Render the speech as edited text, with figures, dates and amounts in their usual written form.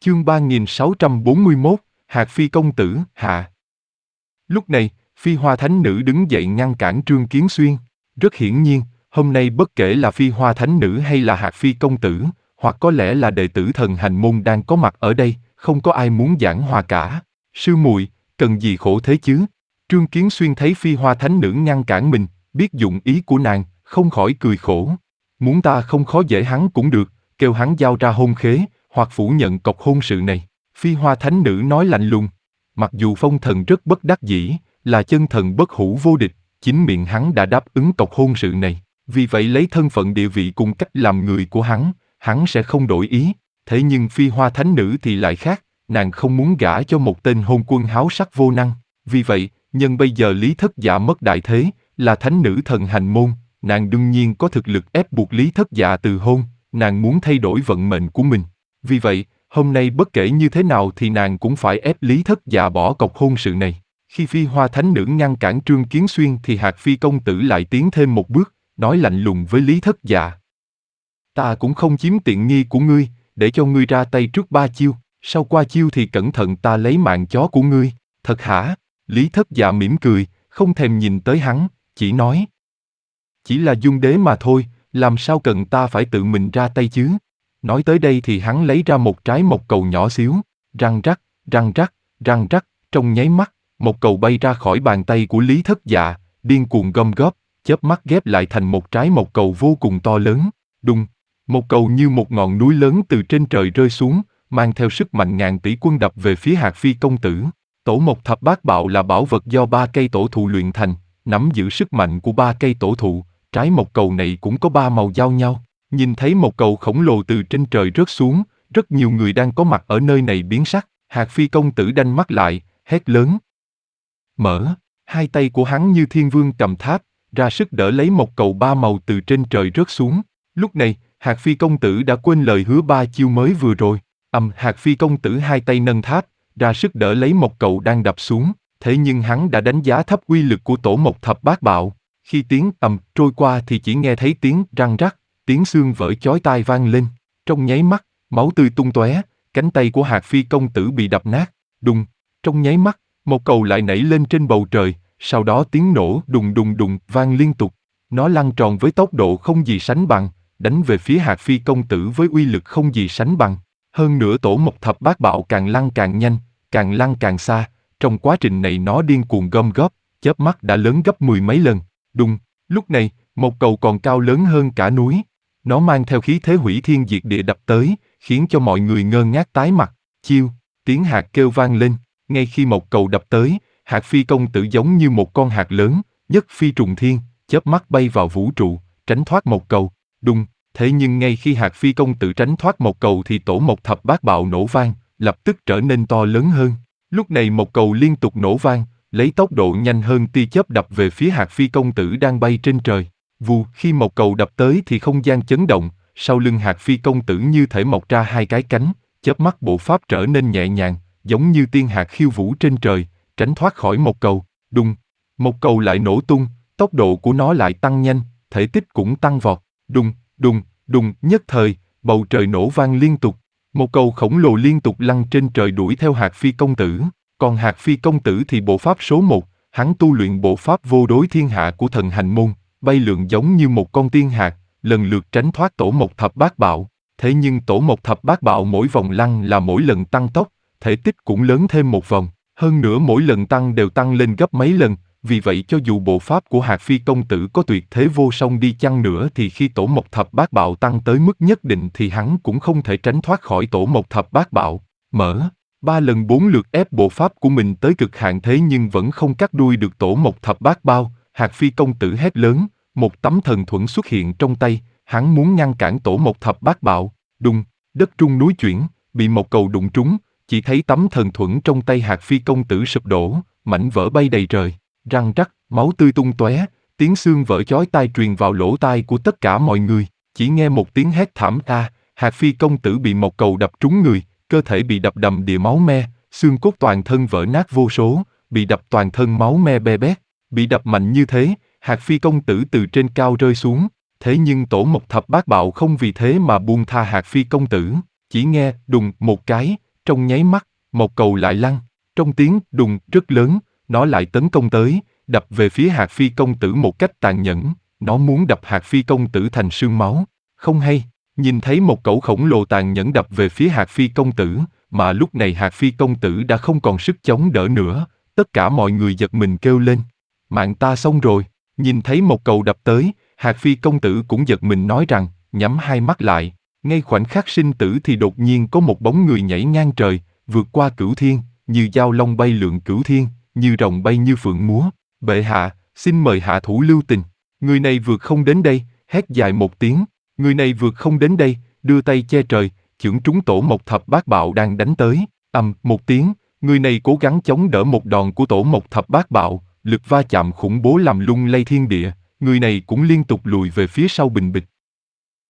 Chương 3641, Hạc Phi công tử, hạ. Lúc này, Phi Hoa Thánh Nữ đứng dậy ngăn cản Trương Kiến Xuyên. Rất hiển nhiên, hôm nay bất kể là Phi Hoa Thánh Nữ hay là Hạc Phi công tử, hoặc có lẽ là đệ tử thần hành môn đang có mặt ở đây, không có ai muốn giảng hòa cả. Sư muội, cần gì khổ thế chứ? Trương Kiến Xuyên thấy Phi Hoa Thánh Nữ ngăn cản mình, biết dụng ý của nàng, không khỏi cười khổ. Muốn ta không khó dễ hắn cũng được, kêu hắn giao ra hôn khế, hoặc phủ nhận cọc hôn sự này. Phi Hoa Thánh Nữ nói lạnh lùng. Mặc dù phong thần rất bất đắc dĩ, là chân thần bất hủ vô địch, chính miệng hắn đã đáp ứng cọc hôn sự này. Vì vậy lấy thân phận địa vị cùng cách làm người của hắn sẽ không đổi ý. Thế nhưng Phi Hoa Thánh Nữ thì lại khác, nàng không muốn gả cho một tên hôn quân háo sắc vô năng. Vì vậy, nhân bây giờ Lý Thất Dạ mất đại thế, là thánh nữ thần hành môn, nàng đương nhiên có thực lực ép buộc Lý Thất Dạ từ hôn, nàng muốn thay đổi vận mệnh của mình. Vì vậy, hôm nay bất kể như thế nào thì nàng cũng phải ép Lý Thất Dạ bỏ cọc hôn sự này. Khi Phi Hoa Thánh Nữ ngăn cản Trương Kiến Xuyên thì Hạc Phi công tử lại tiến thêm một bước, nói lạnh lùng với Lý Thất Dạ. Ta cũng không chiếm tiện nghi của ngươi, để cho ngươi ra tay trước 3 chiêu, sau qua chiêu thì cẩn thận ta lấy mạng chó của ngươi. Thật hả? Lý Thất Dạ mỉm cười, không thèm nhìn tới hắn, chỉ nói. Chỉ là dung đế mà thôi, làm sao cần ta phải tự mình ra tay chứ? Nói tới đây thì hắn lấy ra một trái mộc cầu nhỏ xíu, răng rắc, răng rắc, răng rắc, trong nháy mắt, mộc cầu bay ra khỏi bàn tay của Lý Thất Dạ, điên cuồng gom góp, chớp mắt ghép lại thành một trái mộc cầu vô cùng to lớn. Đùng, mộc cầu như một ngọn núi lớn từ trên trời rơi xuống, mang theo sức mạnh ngàn tỷ quân đập về phía Hạc Phi công tử. Tổ mộc thập bát bạo là bảo vật do 3 cây tổ thụ luyện thành, nắm giữ sức mạnh của 3 cây tổ thụ, trái mộc cầu này cũng có 3 màu giao nhau. Nhìn thấy một cầu khổng lồ từ trên trời rớt xuống, rất nhiều người đang có mặt ở nơi này biến sắc. Hạc Phi công tử đanh mắt lại, hét lớn. Mở, hai tay của hắn như thiên vương cầm tháp, ra sức đỡ lấy một cầu 3 màu từ trên trời rớt xuống. Lúc này, Hạc Phi công tử đã quên lời hứa 3 chiêu mới vừa rồi. Hạc Phi công tử hai tay nâng tháp, ra sức đỡ lấy một cầu đang đập xuống. Thế nhưng hắn đã đánh giá thấp uy lực của tổ mộc thập bát bạo. Khi tiếng trôi qua thì chỉ nghe thấy tiếng răng rắc, tiếng xương vỡ chói tai vang lên. Trong nháy mắt, máu tươi tung tóe, cánh tay của Hạc Phi công tử bị đập nát. Đùng, trong nháy mắt, một cầu lại nảy lên trên bầu trời, sau đó tiếng nổ đùng đùng đùng vang liên tục. Nó lăn tròn với tốc độ không gì sánh bằng, đánh về phía Hạc Phi công tử với uy lực không gì sánh bằng. Hơn nữa tổ mộc thập bát bạo càng lăn càng nhanh, càng lăn càng xa. Trong quá trình này nó điên cuồng gom góp, chớp mắt đã lớn gấp 10 mấy lần. Đùng, lúc này, một cầu còn cao lớn hơn cả núi. Nó mang theo khí thế hủy thiên diệt địa đập tới, khiến cho mọi người ngơ ngác tái mặt. Chiêu, tiếng hạc kêu vang lên. Ngay khi một cầu đập tới, Hạc Phi công tử giống như một con hạc lớn, nhất phi trùng thiên, chớp mắt bay vào vũ trụ, tránh thoát một cầu. Đùng, thế nhưng ngay khi Hạc Phi công tử tránh thoát một cầu thì tổ mộc thập bát bạo nổ vang, lập tức trở nên to lớn hơn. Lúc này một cầu liên tục nổ vang, lấy tốc độ nhanh hơn tia chớp đập về phía Hạc Phi công tử đang bay trên trời. Vù, khi một cầu đập tới thì không gian chấn động, sau lưng Hạc Phi công tử như thể mọc ra 2 cái cánh, chớp mắt bộ pháp trở nên nhẹ nhàng, giống như tiên hạc khiêu vũ trên trời, tránh thoát khỏi một cầu. Đùng, một cầu lại nổ tung, tốc độ của nó lại tăng nhanh, thể tích cũng tăng vọt. Đùng, đùng, đùng, nhất thời, bầu trời nổ vang liên tục. Một cầu khổng lồ liên tục lăn trên trời đuổi theo Hạc Phi công tử. Còn Hạc Phi công tử thì bộ pháp số 1, hắn tu luyện bộ pháp vô đối thiên hạ của thần hành môn, bay lượn giống như một con tiên hạc, lần lượt tránh thoát tổ mộc thập bát bạo. Thế nhưng tổ mộc thập bát bạo mỗi vòng lăn là mỗi lần tăng tốc, thể tích cũng lớn thêm một vòng. Hơn nữa mỗi lần tăng đều tăng lên gấp mấy lần, vì vậy cho dù bộ pháp của Hạc Phi công tử có tuyệt thế vô song đi chăng nữa thì khi tổ mộc thập bát bạo tăng tới mức nhất định thì hắn cũng không thể tránh thoát khỏi tổ mộc thập bát bạo. Mở, 3 lần 4 lượt ép bộ pháp của mình tới cực hạn thế nhưng vẫn không cắt đuôi được tổ mộc thập bát bao. Hạc Phi công tử hét lớn, một tấm thần thuẫn xuất hiện trong tay, hắn muốn ngăn cản tổ mộc thập bát bạo. Đùng, đất rung núi chuyển, bị một cầu đụng trúng, chỉ thấy tấm thần thuẫn trong tay Hạc Phi công tử sụp đổ, mảnh vỡ bay đầy trời, răng rắc, máu tươi tung tóe, tiếng xương vỡ chói tai truyền vào lỗ tai của tất cả mọi người. Chỉ nghe một tiếng hét thảm a, Hạc Phi công tử bị một cầu đập trúng người, cơ thể bị đập đầm đìa máu me, xương cốt toàn thân vỡ nát vô số, bị đập toàn thân máu me be bét. Bị đập mạnh như thế, Hạc Phi công tử từ trên cao rơi xuống. Thế nhưng tổ mộc thập bát bạo không vì thế mà buông tha Hạc Phi công tử. Chỉ nghe đùng một cái, Trong nháy mắt, một cầu lại lăn, trong tiếng đùng rất lớn, nó lại tấn công tới, đập về phía Hạc Phi công tử một cách tàn nhẫn, nó muốn đập Hạc Phi công tử thành sương máu. Không hay, nhìn thấy một cẩu khổng lồ tàn nhẫn đập về phía Hạc Phi công tử, mà lúc này Hạc Phi công tử đã không còn sức chống đỡ nữa, tất cả mọi người giật mình kêu lên. Mạng ta xong rồi, nhìn thấy một cầu đập tới, Hạc Phi công tử cũng giật mình nói rằng, nhắm hai mắt lại, ngay khoảnh khắc sinh tử thì đột nhiên có một bóng người nhảy ngang trời, vượt qua cửu thiên, như dao long bay lượn cửu thiên, như rồng bay như phượng múa. Bệ hạ, xin mời hạ thủ lưu tình. Người này vượt không đến đây, hét dài một tiếng. Người này vượt không đến đây, đưa tay che trời, chưởng trúng Tổ Mộc Thập Bát Bạo đang đánh tới. Một tiếng, người này cố gắng chống đỡ một đòn của Tổ Mộc Thập Bát Bạo, lực va chạm khủng bố làm lung lay thiên địa. Người này cũng liên tục lùi về phía sau bình bịch.